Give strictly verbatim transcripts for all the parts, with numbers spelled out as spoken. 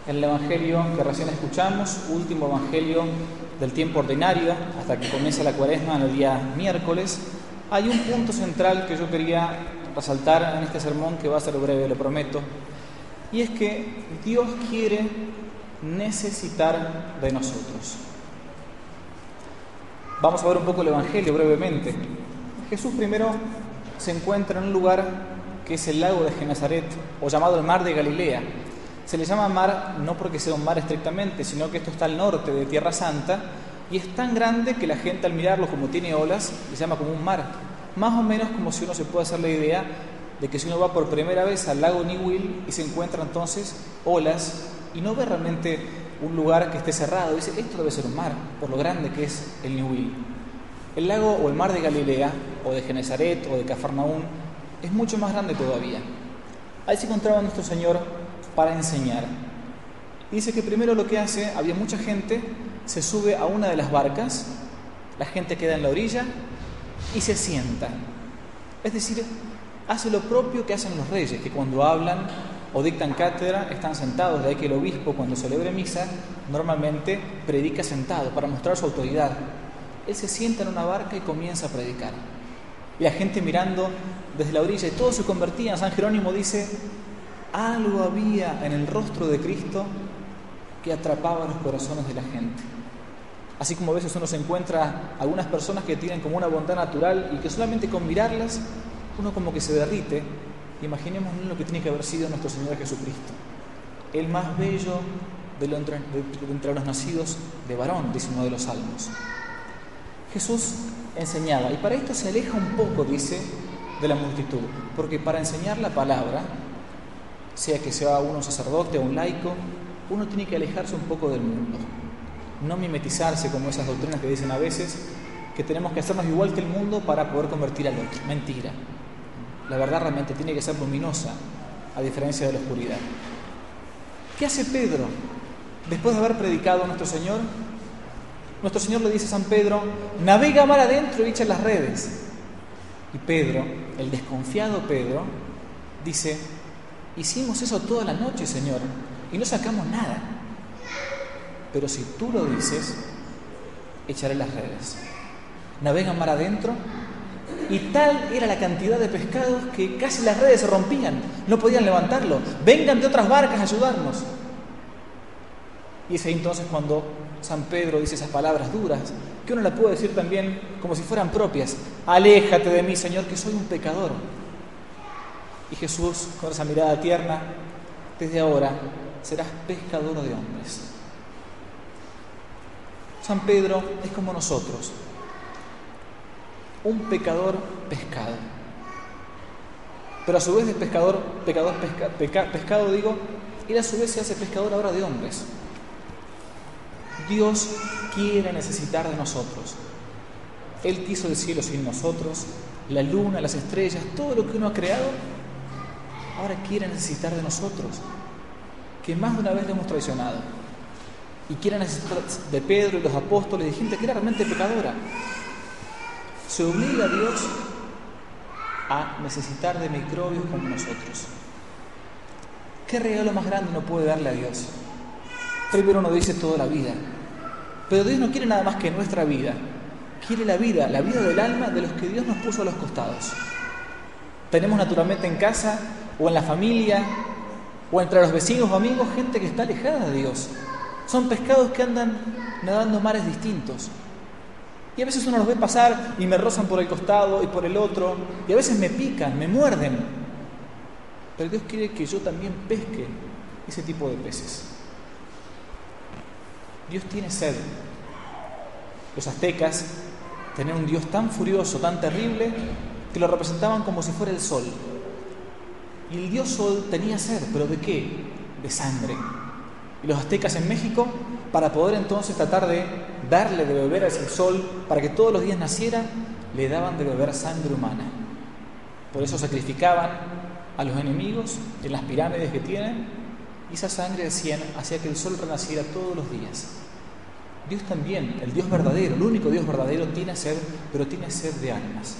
En el Evangelio que recién escuchamos, último Evangelio del tiempo ordinario, hasta que comienza la Cuaresma en el día miércoles, hay un punto central que yo quería resaltar en este sermón, que va a ser breve, lo prometo, y es que Dios quiere necesitar de nosotros. Vamos a ver un poco el Evangelio brevemente. Jesús primero se encuentra en un lugar que es el lago de Genesaret, o llamado el mar de Galilea. Se le llama mar no porque sea un mar estrictamente, sino que esto está al norte de Tierra Santa, y es tan grande que la gente al mirarlo, como tiene olas, le llama como un mar. Más o menos como si uno se puede hacer la idea de que si uno va por primera vez al lago Niwil y se encuentra entonces olas y no ve realmente un lugar que esté cerrado, dice, esto debe ser un mar, por lo grande que es el Niwil. El lago o el mar de Galilea, o de Genesaret, o de Cafarnaún, es mucho más grande todavía. Ahí se encontraba nuestro Señor para enseñar. Y dice que primero lo que hace, había mucha gente, se sube a una de las barcas, la gente queda en la orilla y se sienta. Es decir, hace lo propio que hacen los reyes, que cuando hablan o dictan cátedra están sentados. De ahí que el obispo, cuando celebre misa, normalmente predica sentado para mostrar su autoridad. Él se sienta en una barca y comienza a predicar. Y la gente mirando desde la orilla, y todos se convertían. San Jerónimo dice, algo había en el rostro de Cristo que atrapaba los corazones de la gente. Así como a veces uno se encuentra algunas personas que tienen como una bondad natural y que solamente con mirarlas uno como que se derrite. Imaginemos lo que tiene que haber sido nuestro Señor Jesucristo, el más bello de, lo entre, de, de entre los nacidos de varón, dice uno de los salmos. Jesús enseñaba, y para esto se aleja un poco, dice, de la multitud, porque para enseñar la palabra, sea que sea uno un sacerdote o un laico, uno tiene que alejarse un poco del mundo, no mimetizarse como esas doctrinas que dicen a veces que tenemos que hacernos igual que el mundo para poder convertir al otro. Mentira. La verdad realmente tiene que ser luminosa, a diferencia de la oscuridad. ¿Qué hace Pedro? Después de haber predicado a nuestro Señor, nuestro Señor le dice a San Pedro, navega mar adentro y echa las redes. Y Pedro, el desconfiado Pedro, dice, hicimos eso toda la noche, Señor, y no sacamos nada. Pero si tú lo dices, echaré las redes. Navegan mar adentro, y tal era la cantidad de pescados que casi las redes se rompían, no podían levantarlo. Vengan de otras barcas a ayudarnos. Y es ahí entonces cuando San Pedro dice esas palabras duras, que uno la puede decir también como si fueran propias. Aléjate de mí, Señor, que soy un pecador. Y Jesús, con esa mirada tierna, desde ahora serás pescador de hombres. San Pedro es como nosotros, un pecador pescado. Pero a su vez de pescador, pecador pesca, peca, pescado, digo, él a su vez se hace pescador ahora de hombres. Dios quiere necesitar de nosotros. Él quiso el cielo sin nosotros, la luna, las estrellas, todo lo que uno ha creado, ahora quiere necesitar de nosotros, que más de una vez le hemos traicionado. Y quiere necesitar de Pedro y los apóstoles, de gente que era realmente pecadora. Se obliga a Dios a necesitar de microbios como nosotros. ¿Qué regalo más grande uno puede darle a Dios? Primero uno dice toda la vida, pero Dios no quiere nada más que nuestra vida. Quiere la vida, la vida del alma de los que Dios nos puso a los costados. Tenemos naturalmente en casa o en la familia o entre los vecinos o amigos gente que está alejada de Dios. Son pescados que andan nadando mares distintos. Y a veces uno los ve pasar y me rozan por el costado y por el otro, y a veces me pican, me muerden. Pero Dios quiere que yo también pesque ese tipo de peces. Dios tiene sed. Los aztecas tenían un Dios tan furioso, tan terrible, que lo representaban como si fuera el sol. Y el Dios Sol tenía sed, ¿pero de qué? De sangre. Y los aztecas en México, para poder entonces tratar de darle de beber a ese sol, para que todos los días naciera, le daban de beber sangre humana. Por eso sacrificaban a los enemigos en las pirámides que tienen, y esa sangre decían hacía que el sol renaciera todos los días. Dios también, el Dios verdadero, el único Dios verdadero, tiene sed, pero tiene sed de almas.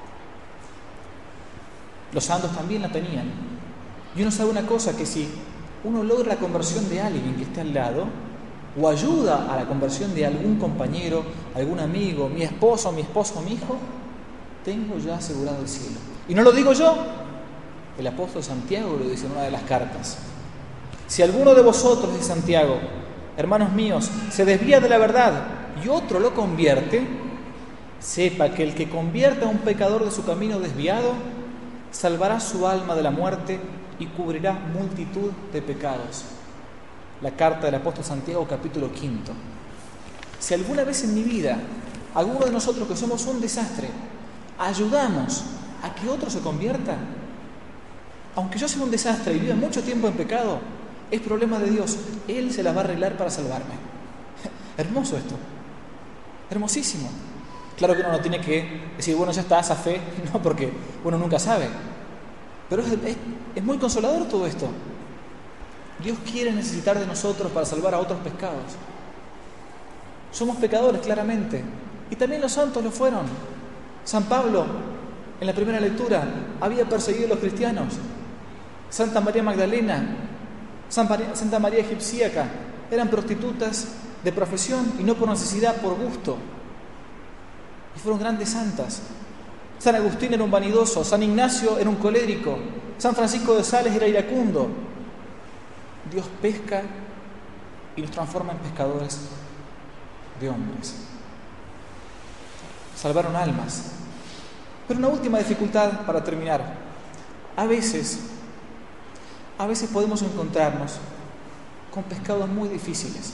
Los santos también la tenían. Y uno sabe una cosa, que si uno logra la conversión de alguien que esté al lado, o ayuda a la conversión de algún compañero, algún amigo, mi esposo, mi esposo, mi hijo, tengo ya asegurado el cielo. Y no lo digo yo, el apóstol Santiago lo dice en una de las cartas. Si alguno de vosotros, de Santiago, hermanos míos, se desvía de la verdad y otro lo convierte, sepa que el que convierta a un pecador de su camino desviado, salvará su alma de la muerte y cubrirá multitud de pecados. La carta del apóstol Santiago, capítulo quinto. Si alguna vez en mi vida, alguno de nosotros que somos un desastre, ayudamos a que otro se convierta, aunque yo sea un desastre y viva mucho tiempo en pecado, es problema de Dios. Él se las va a arreglar para salvarme. Hermoso esto. Hermosísimo. Claro que uno no tiene que decir, bueno, ya está, esa fe, no, porque uno nunca sabe. Pero es, es, es muy consolador todo esto. Dios quiere necesitar de nosotros para salvar a otros pecados. Somos pecadores, claramente. Y también los santos lo fueron. San Pablo, en la primera lectura, había perseguido a los cristianos. Santa María Magdalena, Santa María Egipcíaca, eran prostitutas de profesión y no por necesidad, por gusto. Y fueron grandes santas. San Agustín era un vanidoso, San Ignacio era un colérico, San Francisco de Sales era iracundo. Dios pesca y nos transforma en pescadores de hombres. Salvaron almas. Pero una última dificultad para terminar. A veces, a veces podemos encontrarnos con pescados muy difíciles.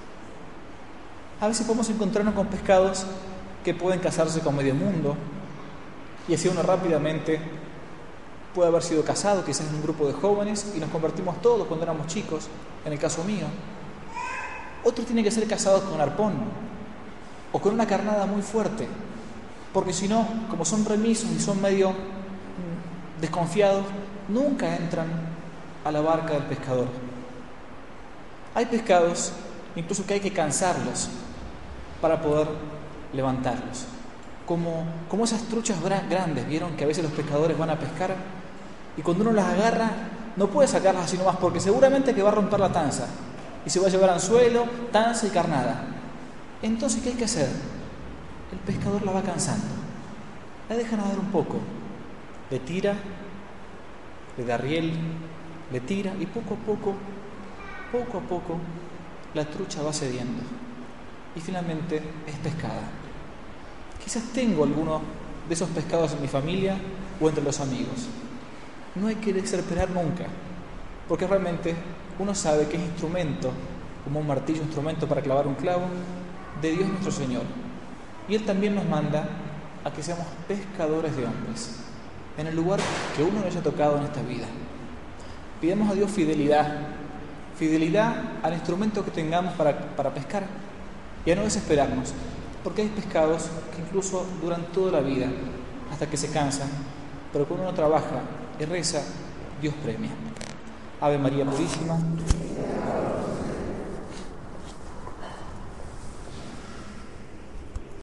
A veces podemos encontrarnos con pescados que pueden casarse con medio mundo, y así uno rápidamente puede haber sido casado, quizás en un grupo de jóvenes, y nos convertimos todos cuando éramos chicos, en el caso mío. Otros tienen que ser casados con arpón, o con una carnada muy fuerte, porque si no, como son remisos y son medio desconfiados, nunca entran a la barca del pescador. Hay pescados incluso que hay que cansarlos para poder levantarlos. Como, como esas truchas grandes, ¿vieron? Que a veces los pescadores van a pescar y cuando uno las agarra no puede sacarlas así nomás porque seguramente que va a romper la tanza y se va a llevar anzuelo, tanza y carnada. Entonces, ¿qué hay que hacer? El pescador la va cansando, la deja nadar un poco, le tira, le da riel, le tira y poco a poco, poco a poco, la trucha va cediendo y finalmente es pescada. Quizás tengo alguno de esos pescados en mi familia o entre los amigos. No hay que desesperar nunca, porque realmente uno sabe que es instrumento, como un martillo, instrumento para clavar un clavo, de Dios nuestro Señor. Y Él también nos manda a que seamos pescadores de hombres, en el lugar que uno le haya tocado en esta vida. Pidamos a Dios fidelidad, fidelidad al instrumento que tengamos para, para pescar y a no desesperarnos. Porque hay pescados que incluso duran toda la vida, hasta que se cansan, pero cuando uno trabaja y reza, Dios premia. Ave María Purísima.